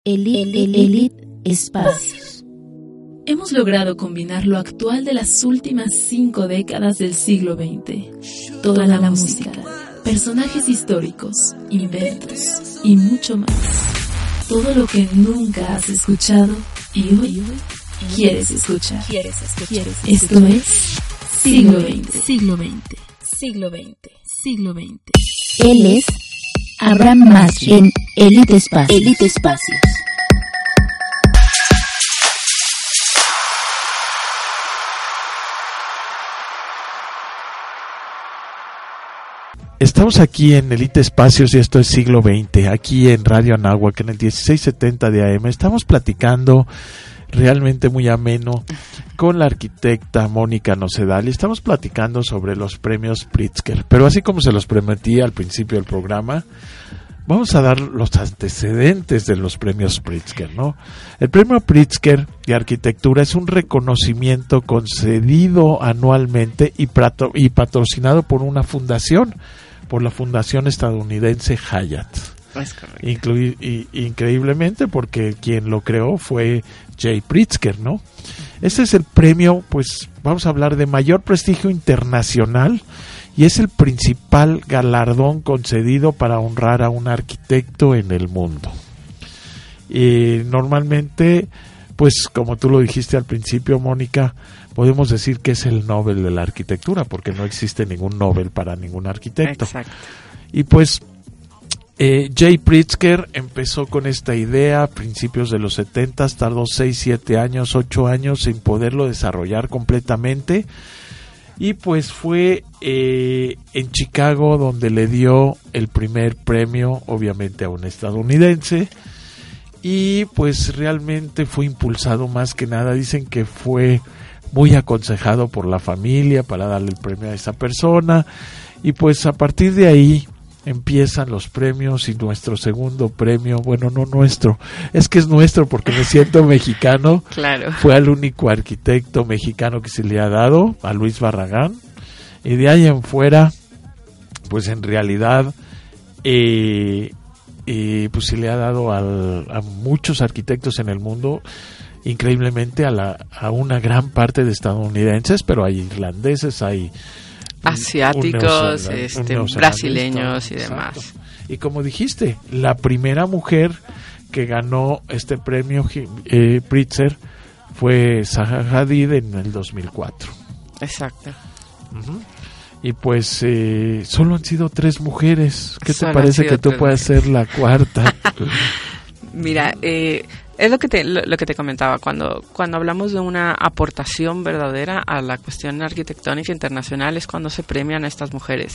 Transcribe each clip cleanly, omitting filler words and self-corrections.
Elite Espacios. Hemos logrado combinar lo actual de las últimas 5 décadas del siglo XX. Toda la música, personajes históricos, inventos y mucho más. Todo lo que nunca has escuchado y hoy quieres escuchar. Esto es Siglo XX. Él es Abraham Masri en Elite Espacios. Estamos aquí en Elite Espacios y esto es Siglo XX, aquí en Radio Anáhuac, en el 1670 de AM. Estamos platicando realmente muy ameno con la arquitecta Mónica Nocedal y estamos platicando sobre los premios Pritzker. Pero así como se los prometí al principio del programa, vamos a dar los antecedentes de los premios Pritzker, ¿no? El premio Pritzker de arquitectura es un reconocimiento concedido anualmente y patrocinado por una fundación, por la fundación estadounidense Hyatt. Es correcto. Increíblemente, porque quien lo creó fue Jay Pritzker, ¿no? Este es el premio, pues vamos a hablar de mayor prestigio internacional y es el principal galardón concedido para honrar a un arquitecto en el mundo. Y normalmente, pues como tú lo dijiste al principio, Mónica, podemos decir que es el Nobel de la arquitectura, porque no existe ningún Nobel para ningún arquitecto. Exacto. Y pues Jay Pritzker empezó con esta idea a principios de los 70, tardó 6, 7 años, 8 años sin poderlo desarrollar completamente. Y pues fue en Chicago donde le dio el primer premio, obviamente a un estadounidense. Y pues realmente fue impulsado más que nada, dicen que fue muy aconsejado por la familia para darle el premio a esa persona. Y pues a partir de ahí empiezan los premios y nuestro segundo premio, bueno, no nuestro, es que es nuestro porque me siento mexicano. Claro. Fue al único arquitecto mexicano que se le ha dado, a Luis Barragán, y de ahí en fuera, pues en realidad, pues se le ha dado a muchos arquitectos en el mundo, increíblemente a una gran parte de estadounidenses, pero hay irlandeses, hay asiáticos, brasileños y demás. Exacto. Y como dijiste, la primera mujer que ganó este premio Pritzker fue Zaha Hadid en el 2004. Exacto. Uh-huh. Y pues solo han sido 3 mujeres. ¿Qué te Solo parece que tú puedas ser la cuarta? Mira, es lo que te comentaba, cuando hablamos de una aportación verdadera a la cuestión arquitectónica internacional es cuando se premian a estas mujeres.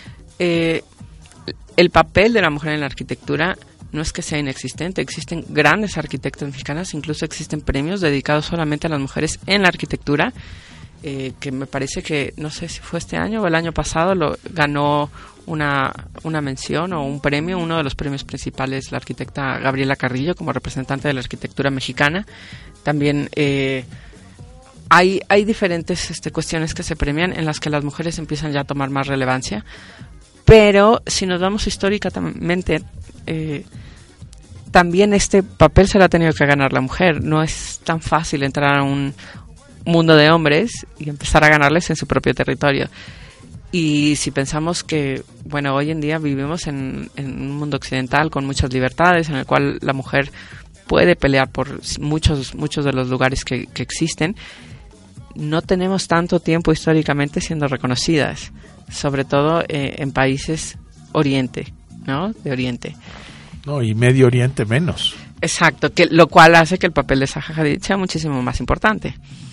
El papel de la mujer en la arquitectura no es que sea inexistente, existen grandes arquitectas mexicanas, incluso existen premios dedicados solamente a las mujeres en la arquitectura, que me parece que, no sé si fue este año o el año pasado, ganó una mención o un premio, uno de los premios principales, la arquitecta Gabriela Carrillo como representante de la arquitectura mexicana. También hay diferentes cuestiones que se premian en las que las mujeres empiezan ya a tomar más relevancia, pero si nos vamos históricamente, también este papel se lo ha tenido que ganar la mujer. No es tan fácil entrar a un mundo de hombres y empezar a ganarles en su propio territorio. Y si pensamos que, bueno, hoy en día vivimos en un mundo occidental con muchas libertades, en el cual la mujer puede pelear por muchos de los lugares que existen, no tenemos tanto tiempo históricamente siendo reconocidas, sobre todo en países Oriente, ¿no? De Oriente. No, y Medio Oriente menos. Exacto, lo cual hace que el papel de Zaha Hadid sea muchísimo más importante.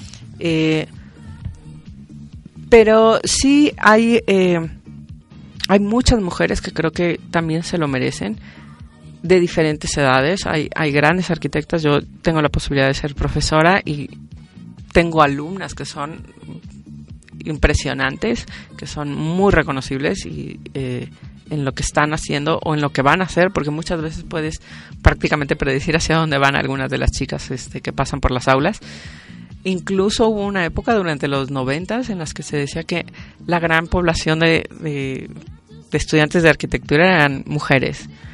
Pero sí hay muchas mujeres que creo que también se lo merecen, de diferentes edades. Hay grandes arquitectas. Yo tengo la posibilidad de ser profesora y tengo alumnas que son impresionantes, que son muy reconocibles y en lo que están haciendo o en lo que van a hacer, porque muchas veces puedes prácticamente predecir hacia dónde van algunas de las chicas que pasan por las aulas. Incluso hubo una época durante los 90s en las que se decía que la gran población de estudiantes de arquitectura eran mujeres.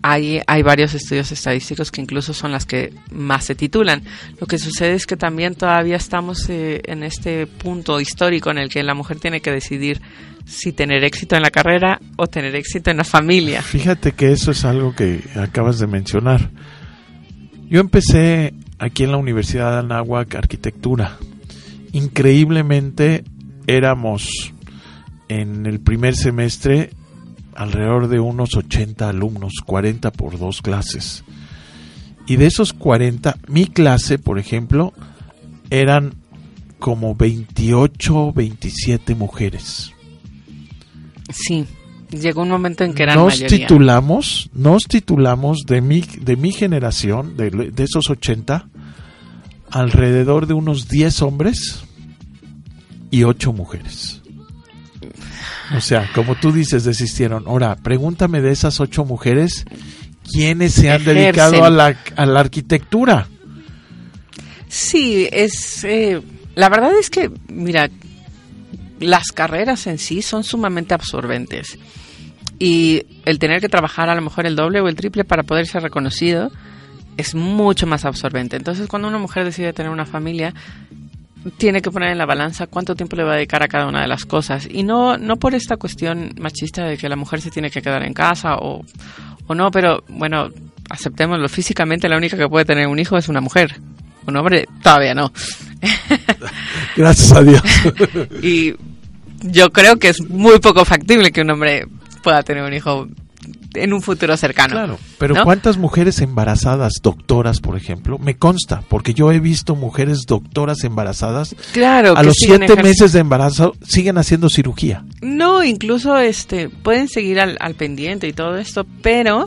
hay varios estudios estadísticos que incluso son las que más se titulan. Lo que sucede es que también todavía estamos en este punto histórico en el que la mujer tiene que decidir si tener éxito en la carrera o tener éxito en la familia. Fíjate que eso es algo que acabas de mencionar. Yo empecé aquí en la Universidad de Anáhuac arquitectura. Increíblemente éramos en el primer semestre alrededor de unos 80 alumnos, 40 por 2 clases. Y de esos 40, mi clase, por ejemplo, eran como 28, 27 mujeres. Sí, llegó un momento en que eran Nos mayoría. titulamos de mi generación, de esos 80, alrededor de unos 10 hombres y 8 mujeres. O sea, como tú dices, desistieron. Ahora, pregúntame de esas 8 mujeres, ¿quiénes se han dedicado a la arquitectura? Sí, la verdad es que, mira, las carreras en sí son sumamente absorbentes. Y el tener que trabajar a lo mejor el doble o el triple para poder ser reconocido es mucho más absorbente. Entonces, cuando una mujer decide tener una familia, tiene que poner en la balanza cuánto tiempo le va a dedicar a cada una de las cosas. Y no por esta cuestión machista de que la mujer se tiene que quedar en casa o no, pero bueno, aceptémoslo, físicamente la única que puede tener un hijo es una mujer. Un hombre todavía no. Gracias a Dios. Y yo creo que es muy poco factible que un hombre pueda tener un hijo en un futuro cercano. Claro, pero ¿no? ¿cuántas mujeres embarazadas, doctoras, por ejemplo? Me consta, porque yo he visto mujeres doctoras embarazadas. Claro, a los 7 meses de embarazo siguen haciendo cirugía. No, incluso pueden seguir al pendiente y todo esto, pero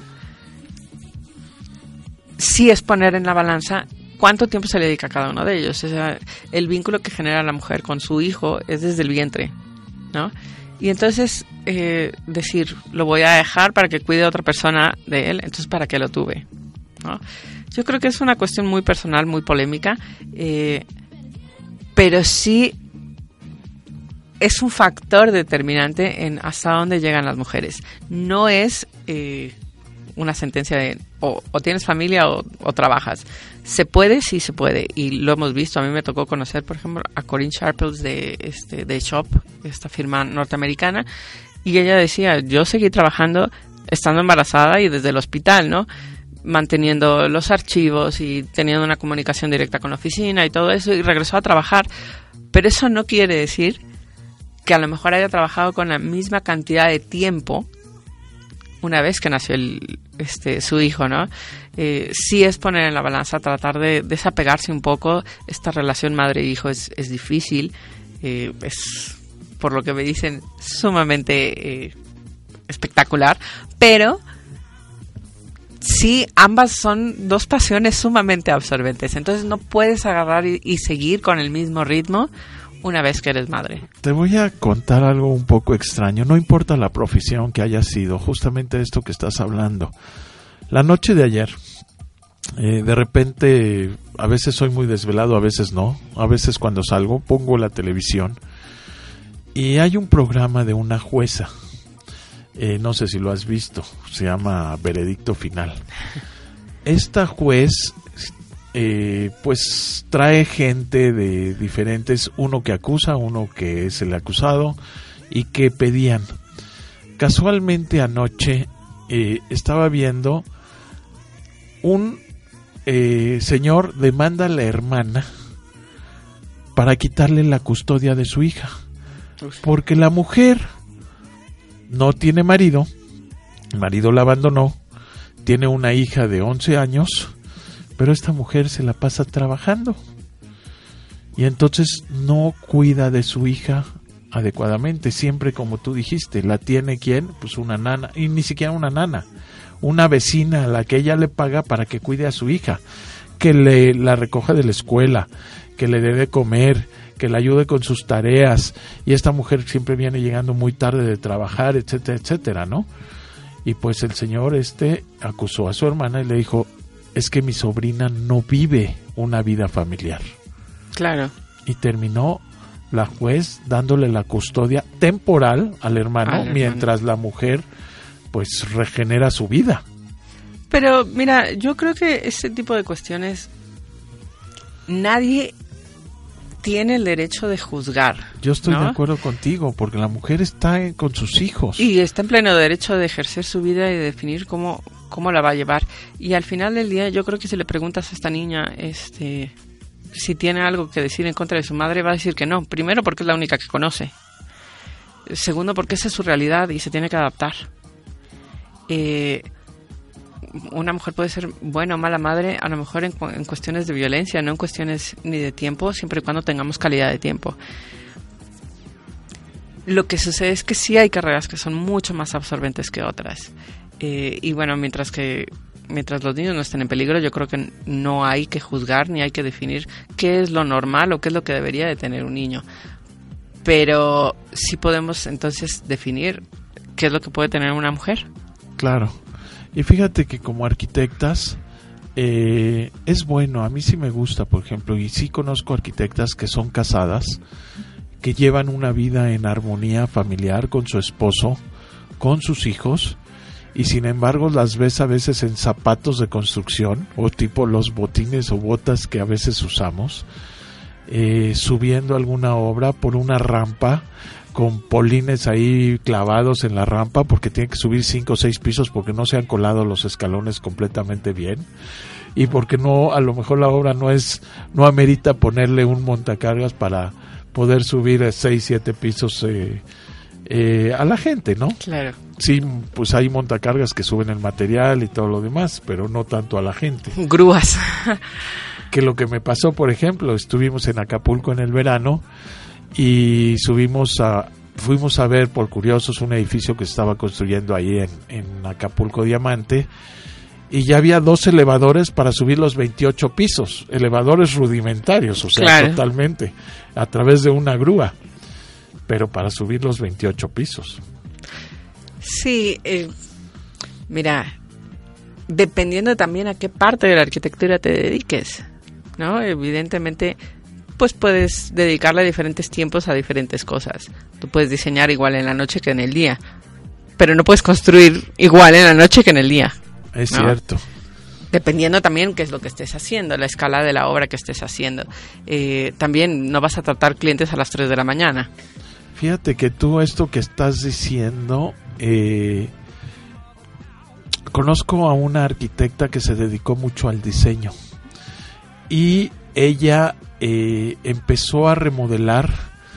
sí es poner en la balanza cuánto tiempo se le dedica a cada uno de ellos. O sea, el vínculo que genera la mujer con su hijo es desde el vientre, ¿no? Y entonces decir, lo voy a dejar para que cuide a otra persona de él, entonces ¿para qué lo tuve? ¿No? Yo creo que es una cuestión muy personal, muy polémica, pero sí es un factor determinante en hasta dónde llegan las mujeres. No es una sentencia de o tienes familia o trabajas. Se puede, sí se puede, y lo hemos visto. A mí me tocó conocer, por ejemplo, a Corinne Sharples de Shop, esta firma norteamericana, y ella decía, yo seguí trabajando estando embarazada y desde el hospital, ¿no? Manteniendo los archivos y teniendo una comunicación directa con la oficina y todo eso, y regresó a trabajar. Pero eso no quiere decir que a lo mejor haya trabajado con la misma cantidad de tiempo una vez que nació su hijo, ¿no? Sí es poner en la balanza, tratar de desapegarse un poco. Esta relación madre-hijo es difícil, es, por lo que me dicen, sumamente espectacular, pero sí, ambas son dos pasiones sumamente absorbentes. Entonces no puedes agarrar y seguir con el mismo ritmo una vez que eres madre. Te voy a contar algo un poco extraño. No importa la profesión que haya sido, justamente esto que estás hablando. La noche de ayer, de repente, a veces soy muy desvelado, a veces no. A veces cuando salgo pongo la televisión y hay un programa de una jueza. No sé si lo has visto. Se llama Veredicto Final. Esta juez pues trae gente de diferentes, uno que acusa, uno que es el acusado, y que pedían. Casualmente anoche estaba viendo un señor demanda a la hermana para quitarle la custodia de su hija, porque la mujer no tiene marido, el marido la abandonó, tiene una hija de 11 años, pero esta mujer se la pasa trabajando y entonces no cuida de su hija adecuadamente. Siempre, como tú dijiste, la tiene ¿quién? Pues una nana, y ni siquiera una nana, una vecina a la que ella le paga para que cuide a su hija, que la recoja de la escuela, que le dé de comer, que le ayude con sus tareas, y esta mujer siempre viene llegando muy tarde de trabajar, etcétera, etcétera, ¿no? Y pues el señor acusó a su hermana y le dijo, es que mi sobrina no vive una vida familiar. Claro. Y terminó la juez dándole la custodia temporal al hermano, mientras la mujer pues regenera su vida. Pero mira, yo creo que ese tipo de cuestiones nadie tiene el derecho de juzgar. Yo estoy ¿no? de acuerdo contigo, porque la mujer está con sus hijos. Y está en pleno derecho de ejercer su vida y de definir cómo la va a llevar. Y al final del día, yo creo que si le preguntas a esta niña si tiene algo que decir en contra de su madre, va a decir que no. Primero, porque es la única que conoce. Segundo, porque esa es su realidad y se tiene que adaptar. Una mujer puede ser buena o mala madre, a lo mejor en cuestiones de violencia, no en cuestiones ni de tiempo, siempre y cuando tengamos calidad de tiempo. Lo que sucede es que sí hay carreras que son mucho más absorbentes que otras. Y bueno, mientras los niños no estén en peligro, yo creo que no hay que juzgar ni hay que definir qué es lo normal o qué es lo que debería de tener un niño. Pero sí podemos entonces definir qué es lo que puede tener una mujer. Claro. Y fíjate que como arquitectas es bueno, a mí sí me gusta, por ejemplo, y sí conozco arquitectas que son casadas, que llevan una vida en armonía familiar con su esposo, con sus hijos, y sin embargo las ves a veces en zapatos de construcción, o tipo los botines o botas que a veces usamos, subiendo alguna obra por una rampa, con polines ahí clavados en la rampa porque tienen que subir 5 o 6 pisos porque no se han colado los escalones completamente bien y porque no, a lo mejor la obra no amerita ponerle un montacargas para poder subir 6, 7 pisos a la gente, ¿no? Claro. Sí, pues hay montacargas que suben el material y todo lo demás, pero no tanto a la gente. Grúas. Que lo que me pasó, por ejemplo, estuvimos en Acapulco en el verano y fuimos a ver por curiosos un edificio que se estaba construyendo ahí en Acapulco Diamante, y ya había 2 elevadores para subir los 28 pisos, elevadores rudimentarios, o sea, claro, totalmente, a través de una grúa, pero para subir los 28 pisos. Sí, mira, dependiendo también a qué parte de la arquitectura te dediques, ¿no? Evidentemente, pues puedes dedicarle diferentes tiempos a diferentes cosas. Tú puedes diseñar igual en la noche que en el día, pero no puedes construir igual en la noche que en el día. Es cierto. Dependiendo también qué es lo que estés haciendo, la escala de la obra que estés haciendo. También no vas a tratar clientes a las 3 de la mañana. Fíjate que tú esto que estás diciendo, conozco a una arquitecta que se dedicó mucho al diseño y ella empezó a remodelar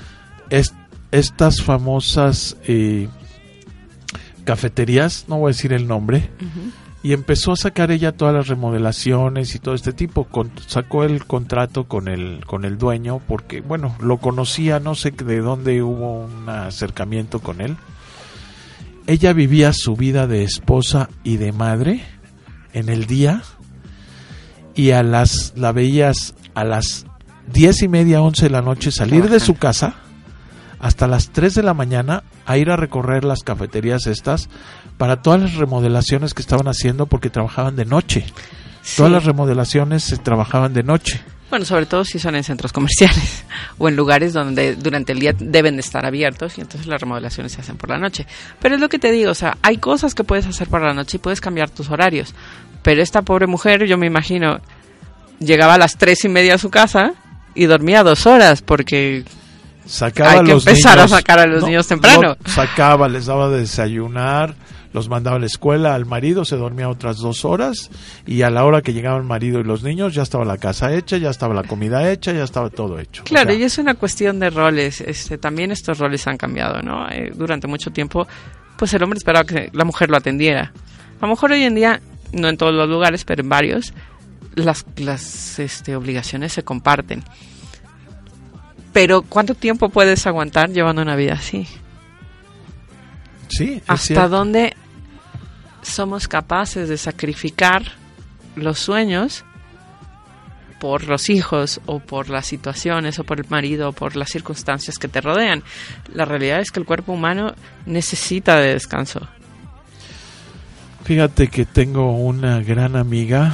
estas famosas cafeterías, no voy a decir el nombre, y empezó a sacar ella todas las remodelaciones y todo este tipo. Sacó el contrato con el dueño porque, bueno, lo conocía, no sé de dónde hubo un acercamiento con él. Ella vivía su vida de esposa y de madre en el día y la veías a las 10:30, 11 de la noche salir de su casa hasta las 3 de la mañana a ir a recorrer las cafeterías estas para todas las remodelaciones que estaban haciendo, porque trabajaban de noche. Sí. Todas las remodelaciones se trabajaban de noche. Bueno, sobre todo si son en centros comerciales o en lugares donde durante el día deben de estar abiertos y entonces las remodelaciones se hacen por la noche. Pero es lo que te digo, o sea, hay cosas que puedes hacer por la noche y puedes cambiar tus horarios. Pero esta pobre mujer, yo me imagino, llegaba a las 3:30 a su casa y dormía 2 horas porque hay que empezar a sacar a los niños temprano. Sacaba, les daba de desayunar, los mandaba a la escuela, al marido se dormía otras 2 horas y a la hora que llegaban el marido y los niños ya estaba la casa hecha, ya estaba la comida hecha, ya estaba todo hecho. Claro, y es una cuestión de roles. También estos roles han cambiado, ¿no? Durante mucho tiempo, pues el hombre esperaba que la mujer lo atendiera. A lo mejor hoy en día, no en todos los lugares, pero en varios, las obligaciones se comparten. Pero ¿cuánto tiempo puedes aguantar llevando una vida así? Sí, ¿Hasta cierto. dónde somos capaces de sacrificar los sueños por los hijos o por las situaciones o por el marido o por las circunstancias que te rodean? La realidad es que el cuerpo humano necesita de descanso. Fíjate que tengo una gran amiga,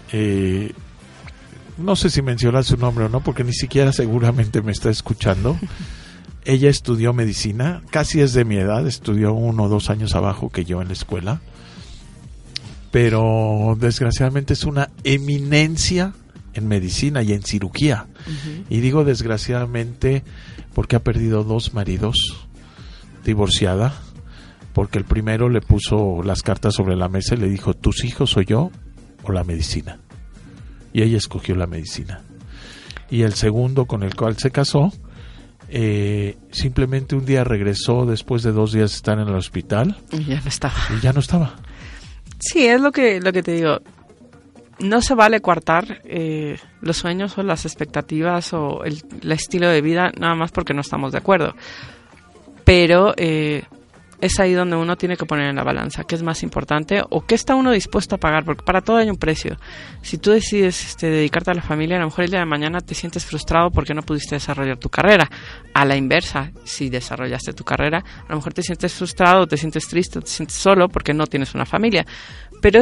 no sé si mencionar su nombre o no, porque ni siquiera seguramente me está escuchando. Ella estudió medicina, casi es de mi edad, estudió 1 o 2 años abajo que yo en la escuela. pero desgraciadamente es una eminencia en medicina y en cirugía. Y digo desgraciadamente porque ha perdido 2 maridos, divorciada, porque el primero le puso las cartas sobre la mesa y le dijo, ¿tus hijos soy yo o la medicina? Y ella escogió la medicina. Y el segundo, con el cual se casó, simplemente un día regresó después de 2 días de estar en el hospital Y ya no estaba. Sí, es lo que te digo. No se vale coartar los sueños o las expectativas o el estilo de vida nada más porque no estamos de acuerdo. Pero es ahí donde uno tiene que poner en la balanza qué es más importante o qué está uno dispuesto a pagar, porque para todo hay un precio. Si tú decides dedicarte a la familia, a lo mejor el día de mañana te sientes frustrado porque no pudiste desarrollar tu carrera. A la inversa, si desarrollaste tu carrera, a lo mejor te sientes frustrado, te sientes triste, te sientes solo porque no tienes una familia. Pero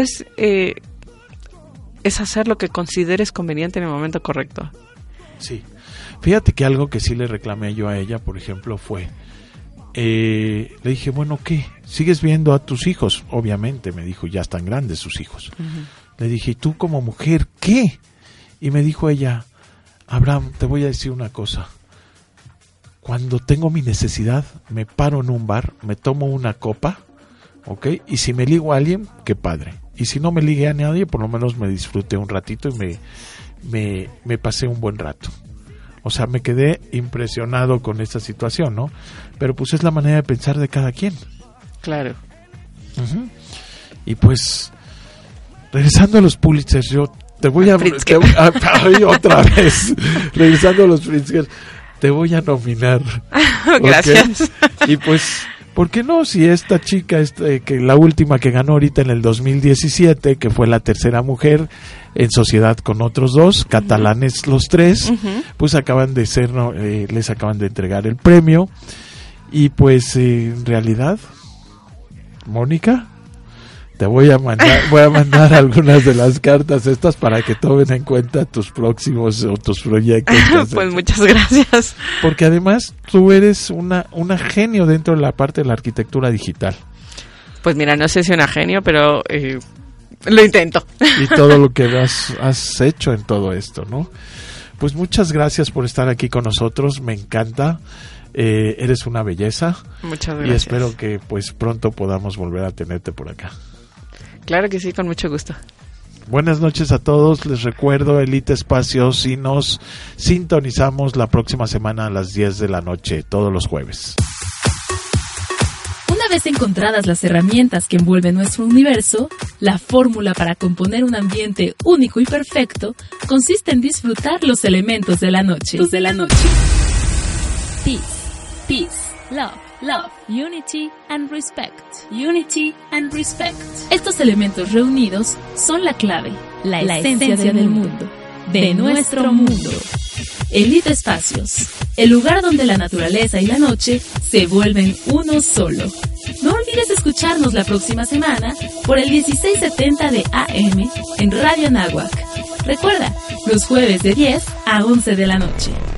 es hacer lo que consideres conveniente en el momento correcto. Sí. Fíjate que algo que sí le reclamé yo a ella, por ejemplo, fue... le dije, bueno, ¿qué? ¿Sigues viendo a tus hijos? Obviamente, me dijo, ya están grandes sus hijos. Le dije, ¿y tú como mujer qué? Y me dijo ella, Abraham, te voy a decir una cosa. Cuando tengo mi necesidad, me paro en un bar, me tomo una copa, ¿ok? Y si me ligo a alguien, qué padre. Y si no me ligué a nadie, por lo menos me disfruté un ratito y me pasé un buen rato. O sea, me quedé impresionado con esta situación, ¿no? Pero pues es la manera de pensar de cada quien. Claro. Y pues, regresando a los Pulitzer, yo te voy a... otra vez. Regresando a los Pulitzer, te voy a nominar. Gracias. Y pues... ¿por qué no? Si esta chica, que la última que ganó ahorita en el 2017, que fue la tercera mujer en sociedad con otros 2, catalanes los 3, pues acaban de ser, les acaban de entregar el premio. Y pues en realidad, Mónica, te voy a mandar algunas de las cartas estas para que tomen en cuenta tus próximos o tus proyectos. Pues muchas gracias. Porque además tú eres una genio dentro de la parte de la arquitectura digital. Pues mira, no sé si una genio, pero lo intento. Y todo lo que has hecho en todo esto, ¿no? Pues muchas gracias por estar aquí con nosotros, me encanta. Eres una belleza. Muchas gracias. Y espero que pues pronto podamos volver a tenerte por acá. Claro que sí, con mucho gusto. Buenas noches a todos, les recuerdo Elite Espacios y nos sintonizamos la próxima semana a las 10 de la noche, todos los jueves. Una vez encontradas las herramientas que envuelven nuestro universo, la fórmula para componer un ambiente único y perfecto consiste en disfrutar los elementos de la noche. Peace, love, unity and respect. Estos elementos reunidos son la clave, la esencia del mundo, de nuestro mundo. Elite Espacios, el lugar donde la naturaleza y la noche se vuelven uno solo. No olvides escucharnos la próxima semana por el 1670 de AM en Radio Anáhuac. Recuerda, los jueves de 10 a 11 de la noche.